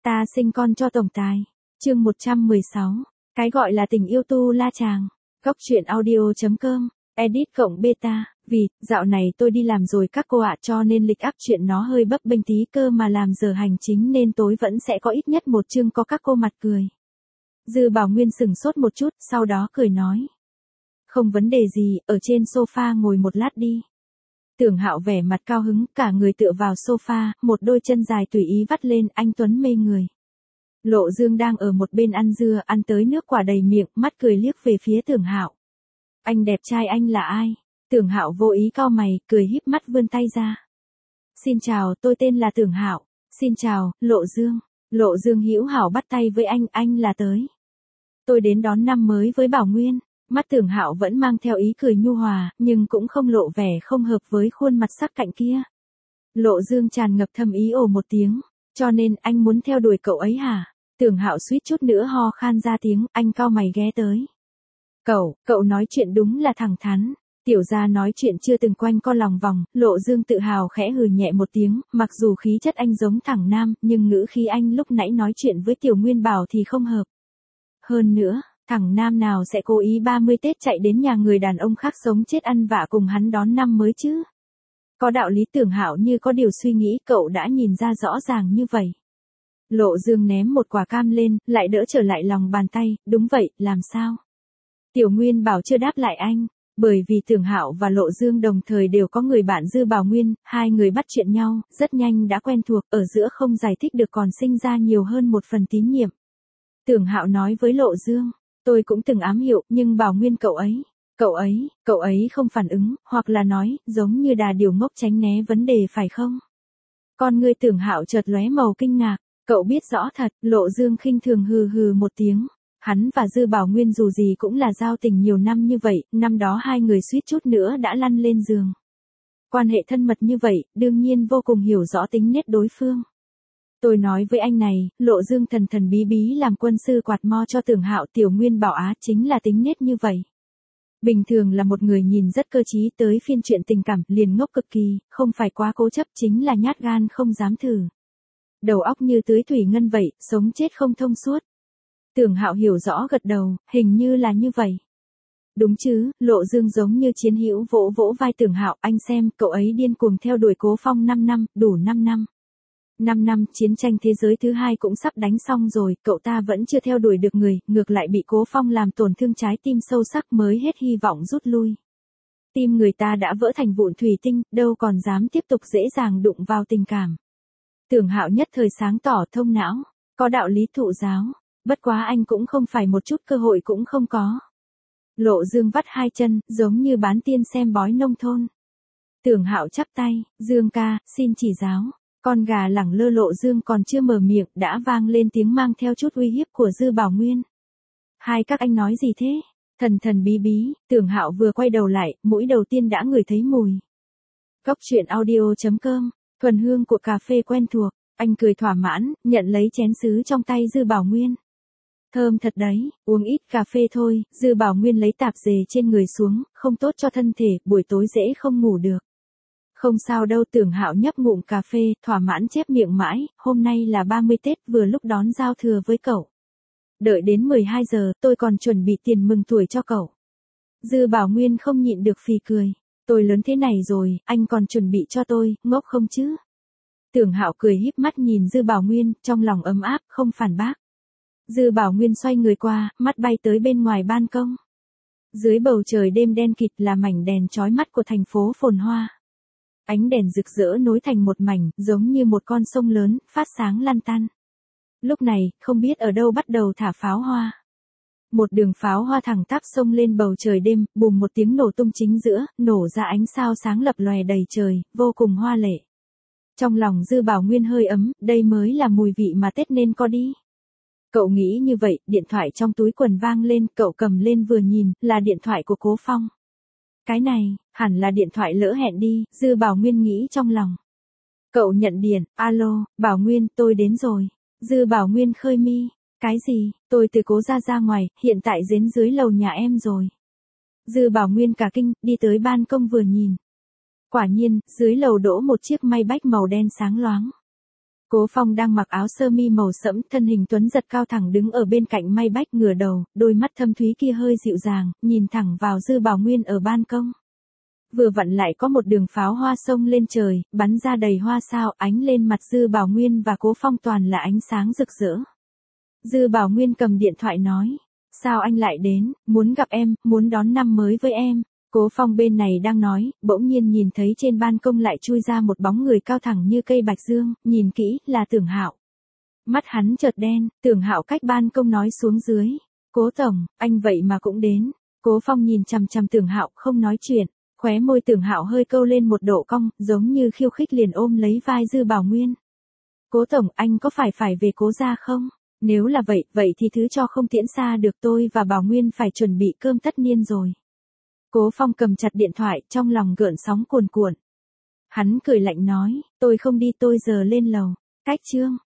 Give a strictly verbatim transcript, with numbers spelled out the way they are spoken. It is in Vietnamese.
Ta sinh con cho tổng tài. Chương một trăm mười sáu. Cái gọi là tình yêu tu la chàng. Góc truyện audio chấm com. Edit cộng beta. Vì, dạo này tôi đi làm rồi các cô ạ, cho nên lịch áp chuyện nó hơi bấp bênh tí cơ mà làm giờ hành chính nên tối vẫn sẽ có ít nhất một chương có các cô mặt cười. Dư Bảo Nguyên sửng sốt một chút, sau đó cười nói. Không vấn đề gì, ở trên sofa ngồi một lát đi. Tưởng Hạo vẻ mặt cao hứng, cả người tựa vào sofa, một đôi chân dài tùy ý vắt lên, anh tuấn mê người. Lộ Dương đang ở một bên ăn dưa, ăn tới nước quả đầy miệng, mắt cười liếc về phía Tưởng Hạo. Anh đẹp trai, anh là ai? Tưởng Hạo vô ý cau mày, cười híp mắt vươn tay ra. Xin chào, tôi tên là Tưởng Hạo. Xin chào, Lộ Dương. Lộ Dương hữu hảo bắt tay với anh, anh là tới. Tôi đến đón năm mới với Bảo Nguyên. Mắt Tưởng Hạo vẫn mang theo ý cười nhu hòa, nhưng cũng không lộ vẻ không hợp với khuôn mặt sắc cạnh kia. Lộ Dương tràn ngập thâm ý ồ một tiếng, cho nên anh muốn theo đuổi cậu ấy hả? Tưởng Hạo suýt chút nữa ho khan ra tiếng, anh cau mày ghé tới. Cậu, cậu nói chuyện đúng là thẳng thắn. Tiểu gia nói chuyện chưa từng quanh co lòng vòng, Lộ Dương tự hào khẽ hừ nhẹ một tiếng, mặc dù khí chất anh giống thẳng nam, nhưng ngữ khí anh lúc nãy nói chuyện với Tiểu Nguyên Bảo thì không hợp. Hơn nữa, thằng nam nào sẽ cố ý ba mươi Tết chạy đến nhà người đàn ông khác sống chết ăn vạ cùng hắn đón năm mới chứ? Có đạo lý. Tưởng Hạo như có điều suy nghĩ, cậu đã nhìn ra rõ ràng như vậy. Lộ Dương ném một quả cam lên, lại đỡ trở lại lòng bàn tay, đúng vậy, làm sao? Tiểu Nguyên Bảo chưa đáp lại anh, bởi vì Tưởng Hạo và Lộ Dương đồng thời đều có người bạn Dư Bảo Nguyên, hai người bắt chuyện nhau, rất nhanh đã quen thuộc, ở giữa không giải thích được còn sinh ra nhiều hơn một phần tín nhiệm. Tưởng Hạo nói với Lộ Dương. Tôi cũng từng ám hiệu, nhưng Bảo Nguyên cậu ấy, cậu ấy, cậu ấy không phản ứng, hoặc là nói, giống như đà điểu ngốc tránh né vấn đề phải không? Con ngươi Tưởng Hạo chợt lóe màu kinh ngạc, cậu biết rõ thật. Lộ Dương khinh thường hừ hừ một tiếng. Hắn và Dư Bảo Nguyên dù gì cũng là giao tình nhiều năm như vậy, năm đó hai người suýt chút nữa đã lăn lên giường. Quan hệ thân mật như vậy, đương nhiên vô cùng hiểu rõ tính nết đối phương. Tôi nói với anh này, Lộ Dương thần thần bí bí làm quân sư quạt mo cho Tưởng Hạo. Tiểu Nguyên Bảo á chính là tính nết như vậy. Bình thường là một người nhìn rất cơ trí, tới phiên chuyện tình cảm liền ngốc cực kỳ, không phải quá cố chấp chính là nhát gan không dám thử. Đầu óc như tưới thủy ngân vậy, sống chết không thông suốt. Tưởng Hạo hiểu rõ gật đầu, hình như là như vậy. Đúng chứ, Lộ Dương giống như chiến hữu vỗ vỗ vai Tưởng Hạo, anh xem, cậu ấy điên cuồng theo đuổi Cố Phong năm năm, đủ năm năm. năm năm, chiến tranh thế giới thứ hai cũng sắp đánh xong rồi, cậu ta vẫn chưa theo đuổi được người, ngược lại bị Cố Phong làm tổn thương trái tim sâu sắc mới hết hy vọng rút lui. Tim người ta đã vỡ thành vụn thủy tinh, đâu còn dám tiếp tục dễ dàng đụng vào tình cảm. Tưởng Hạo nhất thời sáng tỏ thông não, có đạo lý thụ giáo, bất quá anh cũng không phải một chút cơ hội cũng không có. Lộ Dương vắt hai chân, giống như bán tiên xem bói nông thôn. Tưởng Hạo chắp tay, Dương ca, xin chỉ giáo. Con gà lẳng lơ. Lộ Dương còn chưa mở miệng, đã vang lên tiếng mang theo chút uy hiếp của Dư Bảo Nguyên. Hai các anh nói gì thế? Thần thần bí bí. Tưởng Hạo vừa quay đầu lại, mũi đầu tiên đã ngửi thấy mùi. Góc truyện audio chấm com. Thuần hương của cà phê quen thuộc. Anh cười thỏa mãn, nhận lấy chén sứ trong tay Dư Bảo Nguyên. Thơm thật đấy, uống ít cà phê thôi. Dư Bảo Nguyên lấy tạp dề trên người xuống, không tốt cho thân thể, buổi tối dễ không ngủ được. Không sao đâu. Tưởng Hạo nhấp ngụm cà phê, thỏa mãn chép miệng mãi, hôm nay là ba mươi Tết, vừa lúc đón giao thừa với cậu. Đợi đến mười hai giờ, tôi còn chuẩn bị tiền mừng tuổi cho cậu. Dư Bảo Nguyên không nhịn được phì cười. Tôi lớn thế này rồi, anh còn chuẩn bị cho tôi, ngốc không chứ? Tưởng Hạo cười híp mắt nhìn Dư Bảo Nguyên, trong lòng ấm áp, không phản bác. Dư Bảo Nguyên xoay người qua, mắt bay tới bên ngoài ban công. Dưới bầu trời đêm đen kịt là mảnh đèn chói mắt của thành phố phồn hoa. Ánh đèn rực rỡ nối thành một mảnh, giống như một con sông lớn, phát sáng lăn tăn. Lúc này, không biết ở đâu bắt đầu thả pháo hoa. Một đường pháo hoa thẳng tắp xông lên bầu trời đêm, bùm một tiếng nổ tung chính giữa, nổ ra ánh sao sáng lập lòe đầy trời, vô cùng hoa lệ. Trong lòng Dư Bảo Nguyên hơi ấm, đây mới là mùi vị mà Tết nên có đi. Cậu nghĩ như vậy, điện thoại trong túi quần vang lên, cậu cầm lên vừa nhìn, là điện thoại của Cố Phong. Cái này, hẳn là điện thoại lỡ hẹn đi, Dư Bảo Nguyên nghĩ trong lòng. Cậu nhận điện, alo, Bảo Nguyên, tôi đến rồi. Dư Bảo Nguyên khơi mi, cái gì, tôi từ Cố ra ra ngoài, hiện tại đến dưới lầu nhà em rồi. Dư Bảo Nguyên cả kinh, đi tới ban công vừa nhìn. Quả nhiên, dưới lầu đỗ một chiếc Maybach màu đen sáng loáng. Cố Phong đang mặc áo sơ mi màu sẫm, thân hình tuấn giật cao thẳng đứng ở bên cạnh May Bách, ngửa đầu, đôi mắt thâm thúy kia hơi dịu dàng, nhìn thẳng vào Dư Bảo Nguyên ở ban công. Vừa vặn lại có một đường pháo hoa xông lên trời, bắn ra đầy hoa sao, ánh lên mặt Dư Bảo Nguyên và Cố Phong toàn là ánh sáng rực rỡ. Dư Bảo Nguyên cầm điện thoại nói, sao anh lại đến, muốn gặp em, muốn đón năm mới với em. Cố Phong bên này đang nói, bỗng nhiên nhìn thấy trên ban công lại chui ra một bóng người cao thẳng như cây bạch dương, nhìn kỹ, là Tưởng Hạo. Mắt hắn chợt đen, Tưởng Hạo cách ban công nói xuống dưới, Cố tổng, anh vậy mà cũng đến. Cố Phong nhìn chằm chằm Tưởng Hạo không nói chuyện, khóe môi Tưởng Hạo hơi câu lên một độ cong, giống như khiêu khích, liền ôm lấy vai Dư Bảo Nguyên. Cố tổng, anh có phải phải về Cố gia không? Nếu là vậy, vậy thì thứ cho không tiễn xa được, tôi và Bảo Nguyên phải chuẩn bị cơm tất niên rồi. Cố Phong cầm chặt điện thoại, trong lòng gợn sóng cuồn cuộn. Hắn cười lạnh nói, tôi không đi, tôi giờ lên lầu. Cách chương